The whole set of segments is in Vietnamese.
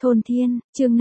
Thôn Thiên, chương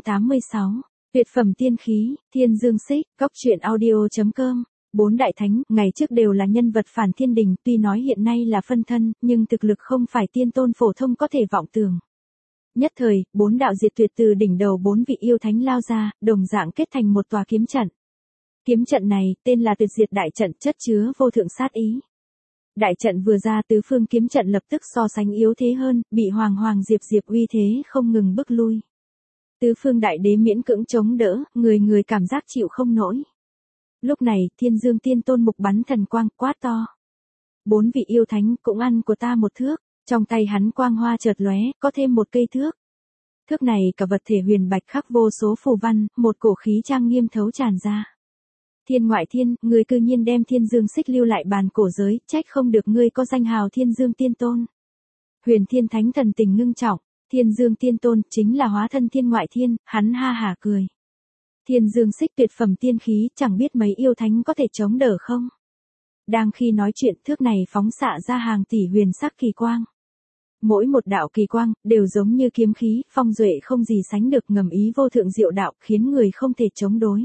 586. Tuyệt phẩm tiên khí, Thiên Dương Xích, Góc truyện audio.com. Bốn đại thánh, ngày trước đều là nhân vật phản thiên đình, tuy nói hiện nay là phân thân, nhưng thực lực không phải tiên tôn phổ thông có thể vọng tưởng. Nhất thời, bốn đạo diệt tuyệt từ đỉnh đầu bốn vị yêu thánh lao ra, đồng dạng kết thành một tòa kiếm trận. Kiếm trận này, tên là Tuyệt Diệt Đại Trận, chất chứa vô thượng sát ý. Đại trận vừa ra, tứ phương kiếm trận lập tức so sánh yếu thế hơn, bị Hoàng Diệp uy thế không ngừng bức lui. Tứ phương đại đế miễn cưỡng chống đỡ, người cảm giác chịu không nổi. Lúc này, Thiên Dương Tiên Tôn mục bắn thần quang, quát to. Bốn vị yêu thánh cũng ăn của ta một thước, trong tay hắn quang hoa chợt lóe, có thêm một cây thước. Thước này cả vật thể huyền bạch khắc vô số phù văn, một cổ khí trang nghiêm thấu tràn ra. Thiên ngoại thiên, ngươi cư nhiên đem Thiên Dương Xích lưu lại bàn cổ giới, trách không được ngươi có danh hào Thiên Dương Tiên Tôn. Huyền Thiên Thánh thần tình ngưng trọng, Thiên Dương Tiên Tôn chính là hóa thân thiên ngoại thiên, hắn ha hả cười. Thiên Dương Xích tuyệt phẩm tiên khí, chẳng biết mấy yêu thánh có thể chống đỡ không? Đang khi nói chuyện, thước này phóng xạ ra hàng tỷ huyền sắc kỳ quang. Mỗi một đạo kỳ quang, đều giống như kiếm khí, phong duệ không gì sánh được, ngầm ý vô thượng diệu đạo, khiến người không thể chống đối.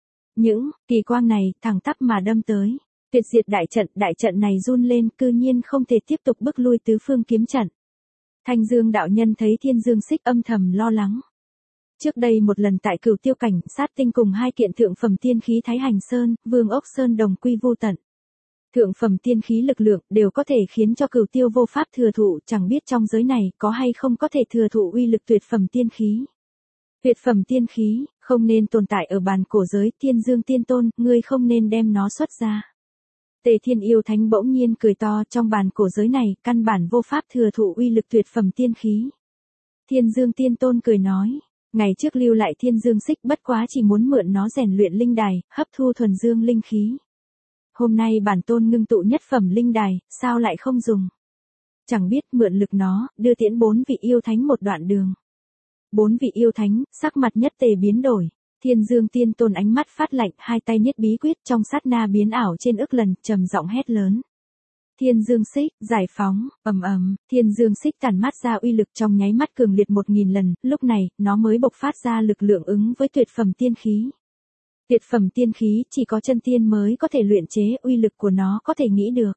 Những kỳ quang này thẳng tắp mà đâm tới. Tuyệt diệt đại trận này run lên, cư nhiên không thể tiếp tục bức lui tứ phương kiếm trận. Thanh Dương đạo nhân thấy Thiên Dương Xích âm thầm lo lắng. Trước đây một lần tại Cửu Tiêu Cảnh, sát tinh cùng hai kiện thượng phẩm tiên khí Thái Hành Sơn, Vương Ốc Sơn đồng quy vô tận. Thượng phẩm tiên khí lực lượng đều có thể khiến cho Cửu Tiêu vô pháp thừa thụ, chẳng biết trong giới này có hay không có thể thừa thụ uy lực tuyệt phẩm tiên khí. Tuyệt phẩm tiên khí, không nên tồn tại ở bàn cổ giới, Thiên Dương Tiên Tôn, ngươi không nên đem nó xuất ra. Tề Thiên yêu thánh bỗng nhiên cười to, trong bàn cổ giới này, căn bản vô pháp thừa thụ uy lực tuyệt phẩm tiên khí. Thiên Dương Tiên Tôn cười nói, ngày trước lưu lại Thiên Dương Xích bất quá chỉ muốn mượn nó rèn luyện linh đài, hấp thu thuần dương linh khí. Hôm nay bản tôn ngưng tụ nhất phẩm linh đài, sao lại không dùng? Chẳng biết mượn lực nó, đưa tiễn bốn vị yêu thánh một đoạn đường. Bốn vị yêu thánh, sắc mặt nhất tề biến đổi. Thiên Dương Tiên Tôn ánh mắt phát lạnh, hai tay niết bí quyết, trong sát na biến ảo trên ức lần, trầm giọng hét lớn. Thiên Dương Xích, giải phóng, ầm, Thiên Dương Xích tản mát ra uy lực trong nháy mắt cường liệt 1000 lần, lúc này, nó mới bộc phát ra lực lượng ứng với tuyệt phẩm tiên khí. Tuyệt phẩm tiên khí chỉ có chân tiên mới có thể luyện chế, uy lực của nó có thể nghĩ được.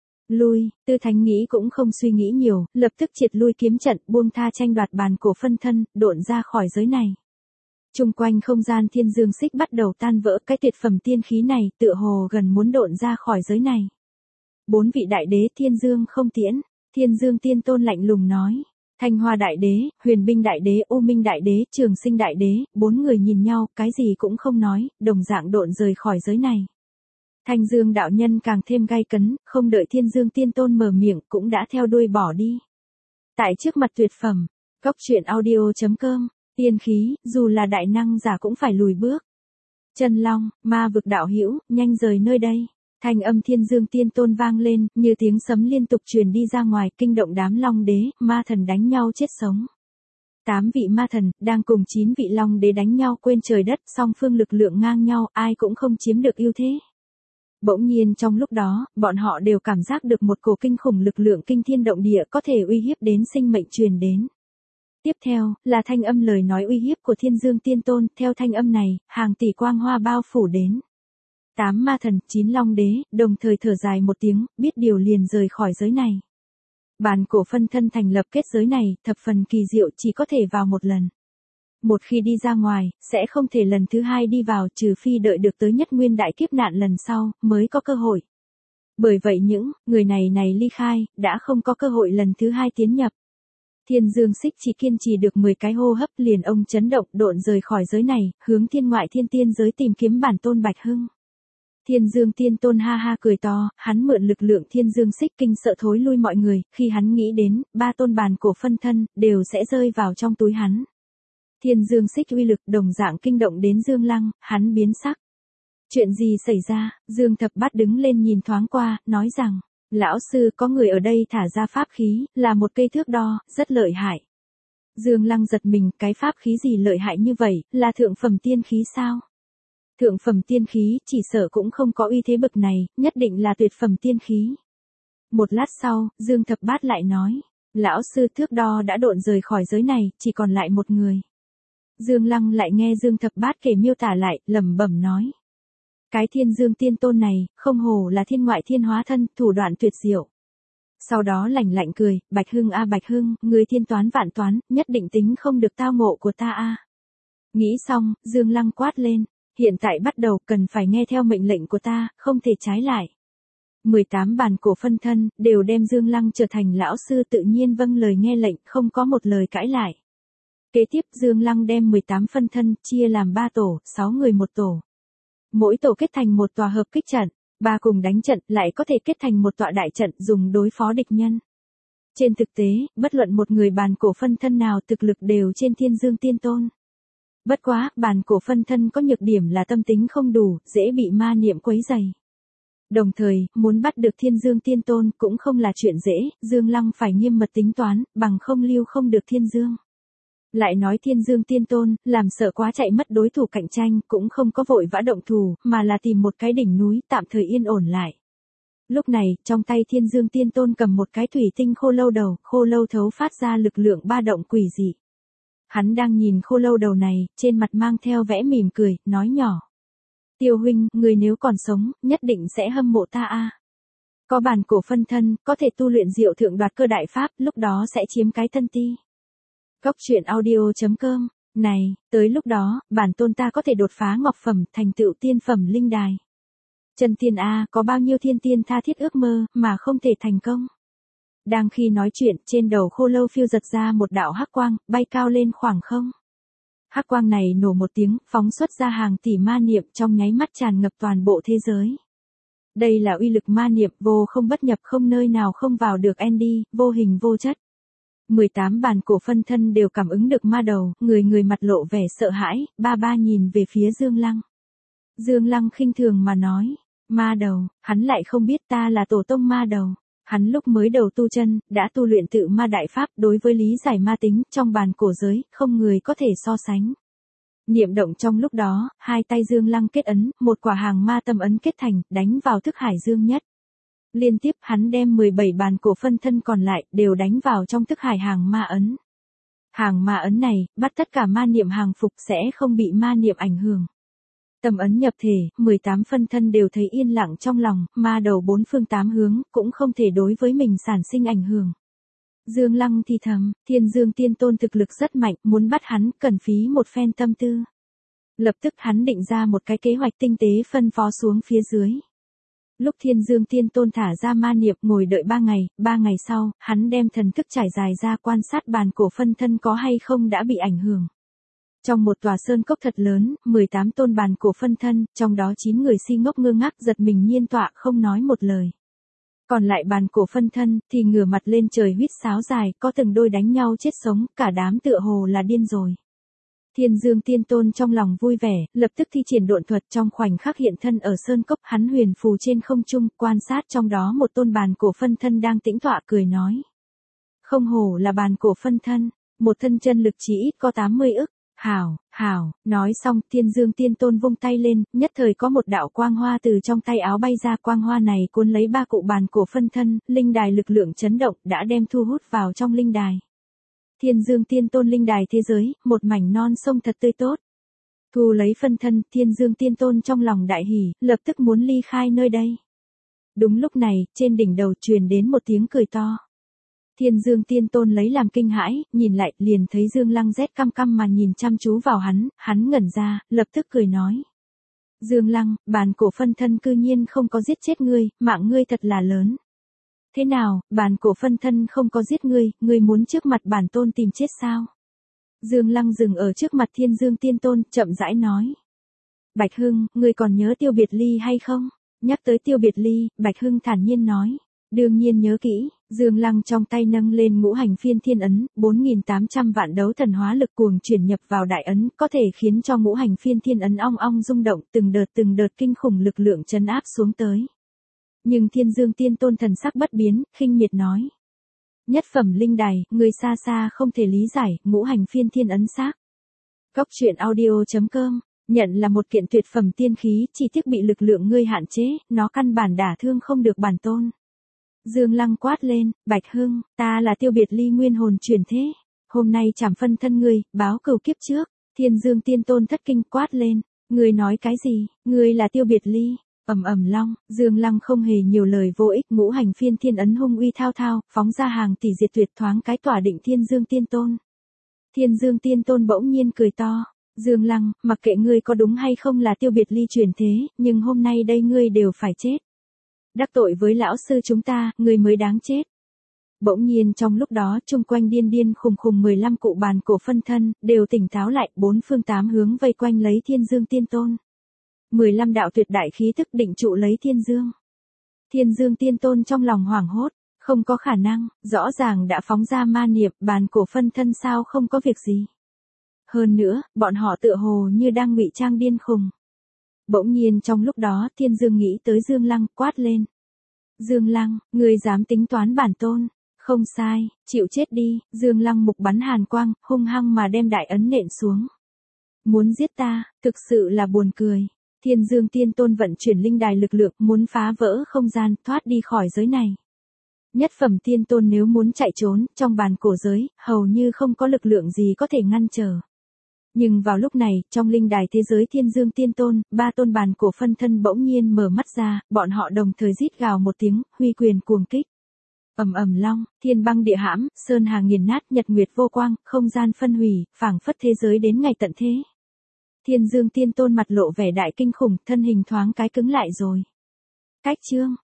Lui, Tư Thánh nghĩ cũng không suy nghĩ nhiều, lập tức triệt lui kiếm trận, buông tha tranh đoạt bàn cổ phân thân, độn ra khỏi giới này. Trung quanh không gian Thiên Dương Xích bắt đầu tan vỡ, cái tuyệt phẩm tiên khí này tựa hồ gần muốn độn ra khỏi giới này. Bốn vị đại đế Thiên Dương không tiễn, Thiên Dương Tiên Tôn lạnh lùng nói. Thanh Hoa đại đế, Huyền Binh đại đế, U Minh đại đế, Trường Sinh đại đế, bốn người nhìn nhau, cái gì cũng không nói, đồng dạng độn rời khỏi giới này. Thanh Dương đạo nhân càng thêm gay cấn, không đợi Thiên Dương Tiên Tôn mở miệng cũng đã theo đuôi bỏ đi. Tại trước mặt tuyệt phẩm, Góc truyện audio.com, tiên khí, dù là đại năng giả cũng phải lùi bước. Chân Long, ma vực đạo hữu, nhanh rời nơi đây. Thanh âm Thiên Dương Tiên Tôn vang lên, như tiếng sấm liên tục truyền đi ra ngoài, kinh động đám long đế, ma thần đánh nhau chết sống. 8 vị ma thần, đang cùng 9 vị long đế đánh nhau quên trời đất, song phương lực lượng ngang nhau, ai cũng không chiếm được ưu thế. Bỗng nhiên trong lúc đó, bọn họ đều cảm giác được một cổ kinh khủng lực lượng kinh thiên động địa có thể uy hiếp đến sinh mệnh truyền đến. Tiếp theo, là thanh âm lời nói uy hiếp của Thiên Dương Tiên Tôn, theo thanh âm này, hàng tỷ quang hoa bao phủ đến. 8 ma thần, 9 long đế, đồng thời thở dài một tiếng, biết điều liền rời khỏi giới này. Bàn cổ phân thân thành lập kết giới này, thập phần kỳ diệu, chỉ có thể vào một lần. Một khi đi ra ngoài, sẽ không thể lần thứ hai đi vào, trừ phi đợi được tới nhất nguyên đại kiếp nạn lần sau, mới có cơ hội. Bởi vậy những người này ly khai, đã không có cơ hội lần thứ hai tiến nhập. Thiên Dương Xích chỉ kiên trì được 10 cái hô hấp liền ông chấn động, độn rời khỏi giới này, hướng thiên ngoại thiên tiên giới tìm kiếm bản tôn Bạch Hưng. Thiên Dương Tiên Tôn ha ha cười to, hắn mượn lực lượng Thiên Dương Xích kinh sợ thối lui mọi người, khi hắn nghĩ đến, 3 tôn bàn cổ phân thân, đều sẽ rơi vào trong túi hắn. Thiên Dương Xích uy lực đồng dạng kinh động đến Dương Lăng, hắn biến sắc. Chuyện gì xảy ra? Dương Thập Bát đứng lên nhìn thoáng qua, nói rằng, lão sư có người ở đây thả ra pháp khí, là một cây thước đo, rất lợi hại. Dương Lăng giật mình, cái pháp khí gì lợi hại như vậy, là thượng phẩm tiên khí sao? Thượng phẩm tiên khí, chỉ sợ cũng không có uy thế bậc này, nhất định là tuyệt phẩm tiên khí. Một lát sau, Dương Thập Bát lại nói, Lão sư thước đo đã độn rời khỏi giới này, chỉ còn lại một người. Dương Lăng lại nghe Dương Thập Bát kể miêu tả lại, lẩm bẩm nói. Cái Thiên Dương Tiên Tôn này, không hổ là thiên ngoại thiên hóa thân, thủ đoạn tuyệt diệu. Sau đó lạnh lạnh cười, Bạch Hưng a Bạch Hưng, người thiên toán vạn toán, nhất định tính không được tao ngộ của ta a. Nghĩ xong, Dương Lăng quát lên, hiện tại bắt đầu cần phải nghe theo mệnh lệnh của ta, không thể trái lại. 18 bàn cổ phân thân, đều đem Dương Lăng trở thành lão sư tự nhiên vâng lời nghe lệnh, không có một lời cãi lại. Kế tiếp Dương Lăng đem 18 phân thân, chia làm 3 tổ, 6 người một tổ. Mỗi tổ kết thành một tòa hợp kích trận, 3 cùng đánh trận lại có thể kết thành một tọa đại trận dùng đối phó địch nhân. Trên thực tế, bất luận một người bàn cổ phân thân nào thực lực đều trên Thiên Dương Tiên Tôn. Bất quá, bàn cổ phân thân có nhược điểm là tâm tính không đủ, dễ bị ma niệm quấy rầy. Đồng thời, muốn bắt được Thiên Dương Tiên Tôn cũng không là chuyện dễ, Dương Lăng phải nghiêm mật tính toán, bằng không lưu không được Thiên Dương. Lại nói Thiên Dương Tiên Tôn, làm sợ quá chạy mất đối thủ cạnh tranh, cũng không có vội vã động thủ, mà là tìm một cái đỉnh núi, tạm thời yên ổn lại. Lúc này, trong tay Thiên Dương Tiên Tôn cầm một cái thủy tinh khô lâu đầu, khô lâu thấu phát ra lực lượng ba động quỷ dị. Hắn đang nhìn khô lâu đầu này, trên mặt mang theo vẻ mỉm cười, nói nhỏ. Tiêu huynh, người nếu còn sống, nhất định sẽ hâm mộ ta a. Có bàn cổ phân thân, có thể tu luyện diệu thượng đoạt cơ đại pháp, lúc đó sẽ chiếm cái thân ti. Góc truyện audio.com, này, tới lúc đó, bản tôn ta có thể đột phá ngọc phẩm, thành tựu tiên phẩm linh đài. Chân tiên a, có bao nhiêu thiên tiên tha thiết ước mơ, mà không thể thành công. Đang khi nói chuyện, trên đầu khô lâu phiêu giật ra một đạo hắc quang, bay cao lên khoảng không. Hắc quang này nổ một tiếng, phóng xuất ra hàng tỷ ma niệm trong nháy mắt tràn ngập toàn bộ thế giới. Đây là uy lực ma niệm vô không bất nhập, không nơi nào không vào được Andy, vô hình vô chất. 18 bàn cổ phân thân đều cảm ứng được ma đầu, người người mặt lộ vẻ sợ hãi, ba nhìn về phía Dương Lăng. Dương Lăng khinh thường mà nói, ma đầu, hắn lại không biết ta là tổ tông ma đầu. Hắn lúc mới đầu tu chân, đã tu luyện tự ma đại pháp, đối với lý giải ma tính, trong bàn cổ giới, không người có thể so sánh. Niệm động trong lúc đó, hai tay Dương Lăng kết ấn, một quả hàng ma tâm ấn kết thành, đánh vào thức hải Dương nhất. Liên tiếp hắn đem 17 bàn cổ phân thân còn lại, đều đánh vào trong thức hải hàng ma ấn. Hàng ma ấn này, bắt tất cả ma niệm hàng phục sẽ không bị ma niệm ảnh hưởng. Tâm ấn nhập thể, 18 phân thân đều thấy yên lặng trong lòng, ma đầu bốn phương tám hướng, cũng không thể đối với mình sản sinh ảnh hưởng. Dương Lăng thì thầm, Thiên Dương Tiên Tôn thực lực rất mạnh, muốn bắt hắn, cần phí một phen tâm tư. Lập tức hắn định ra một cái kế hoạch tinh tế phân phó xuống phía dưới. Lúc Thiên Dương Tiên Tôn thả ra ma niệm ngồi đợi 3 ngày sau, hắn đem thần thức trải dài ra quan sát bàn cổ phân thân có hay không đã bị ảnh hưởng. Trong một tòa sơn cốc thật lớn, 18 tôn bàn cổ phân thân, trong đó 9 người si ngốc ngơ ngác giật mình nhiên tọa không nói một lời. Còn lại bàn cổ phân thân, thì ngửa mặt lên trời huýt sáo dài, có từng đôi đánh nhau chết sống, cả đám tựa hồ là điên rồi. Thiên Dương Tiên Tôn trong lòng vui vẻ, lập tức thi triển độn thuật trong khoảnh khắc hiện thân ở sơn cốc, hắn huyền phù trên không trung, quan sát trong đó một tôn bàn cổ phân thân đang tĩnh tọa cười nói. Không hổ là bàn cổ phân thân, một thân chân lực chỉ ít có 80 ức. Hảo, nói xong, Thiên Dương Tiên Tôn vung tay lên, nhất thời có một đạo quang hoa từ trong tay áo bay ra, quang hoa này cuốn lấy 3 cụ bàn cổ phân thân, linh đài lực lượng chấn động, đã đem thu hút vào trong linh đài. Thiên Dương Tiên Tôn linh đài thế giới, một mảnh non sông thật tươi tốt. Thu lấy phân thân, Thiên Dương Tiên Tôn trong lòng đại hỉ, lập tức muốn ly khai nơi đây. Đúng lúc này, trên đỉnh đầu truyền đến một tiếng cười to. Thiên Dương Tiên Tôn lấy làm kinh hãi, nhìn lại, liền thấy Dương Lăng rét căm căm mà nhìn chăm chú vào hắn ngẩn ra, lập tức cười nói. Dương Lăng, bàn cổ phân thân cư nhiên không có giết chết ngươi, mạng ngươi thật là lớn. Thế nào, bàn cổ phân thân không có giết ngươi muốn trước mặt bản tôn tìm chết sao? Dương Lăng dừng ở trước mặt Thiên Dương Tiên Tôn, chậm rãi nói. Bạch Hưng, ngươi còn nhớ Tiêu Biệt Ly hay không? Nhắc tới Tiêu Biệt Ly, Bạch Hưng thản nhiên nói. Đương nhiên nhớ kỹ, Dương Lăng trong tay nâng lên ngũ hành phiên thiên ấn, 4.800 vạn đấu thần hóa lực cuồng chuyển nhập vào đại ấn, có thể khiến cho ngũ hành phiên thiên ấn ong ong rung động, từng đợt kinh khủng lực lượng trấn áp xuống tới. Nhưng Thiên Dương Tiên Tôn thần sắc bất biến, khinh miệt nói. Nhất phẩm linh đài, người xa xa không thể lý giải, ngũ hành phiên thiên ấn xác. Góc truyện audio.com, nhận là một kiện tuyệt phẩm tiên khí, chỉ tiếc bị lực lượng ngươi hạn chế, nó căn bản đả thương không được bản tôn. Dương Lăng quát lên, Bạch Hưng, ta là Tiêu Biệt Ly nguyên hồn chuyển thế. Hôm nay chảm phân thân ngươi, báo cừu kiếp trước. Thiên Dương Tiên Tôn thất kinh quát lên, ngươi nói cái gì, ngươi là Tiêu Biệt Ly. Ầm ầm long, Dương Lăng không hề nhiều lời vô ích, ngũ hành phiên thiên ấn hung uy thao thao, phóng ra hàng tỷ diệt tuyệt thoáng cái tỏa định Thiên Dương Tiên Tôn. Thiên Dương Tiên Tôn bỗng nhiên cười to, Dương Lăng, mặc kệ ngươi có đúng hay không là Tiêu Biệt Ly chuyển thế, nhưng hôm nay đây ngươi đều phải chết. Đắc tội với lão sư chúng ta, ngươi mới đáng chết. Bỗng nhiên trong lúc đó chung quanh điên điên khùng khùng 15 cụ bàn cổ phân thân, đều tỉnh táo lại, bốn phương tám hướng vây quanh lấy Thiên Dương Tiên Tôn. 15 đạo tuyệt đại khí thức định trụ lấy Thiên Dương. Thiên Dương Tiên Tôn trong lòng hoảng hốt, không có khả năng, rõ ràng đã phóng ra ma niệm, bàn cổ phân thân sao không có việc gì. Hơn nữa, bọn họ tựa hồ như đang ngụy trang điên khùng. Bỗng nhiên trong lúc đó Thiên Dương nghĩ tới Dương Lăng, quát lên. Dương Lăng, ngươi dám tính toán bản tôn, không sai, chịu chết đi. Dương Lăng mục bắn hàn quang, hung hăng mà đem đại ấn nện xuống. Muốn giết ta, thực sự là buồn cười. Thiên Dương Tiên Tôn vận chuyển linh đài lực lượng muốn phá vỡ không gian, thoát đi khỏi giới này. Nhất phẩm Tiên Tôn nếu muốn chạy trốn, trong bàn cổ giới, hầu như không có lực lượng gì có thể ngăn trở. Nhưng vào lúc này, trong linh đài thế giới Thiên Dương Tiên Tôn, ba tôn bàn cổ phân thân bỗng nhiên mở mắt ra, bọn họ đồng thời rít gào một tiếng, huy quyền cuồng kích. Ầm ầm long, thiên băng địa hãm, sơn hà nghiền nát, nhật nguyệt vô quang, không gian phân hủy, phảng phất thế giới đến ngày tận thế. Thiên Dương Tiên Tôn mặt lộ vẻ đại kinh khủng, thân hình thoáng cái cứng lại rồi. Cách chương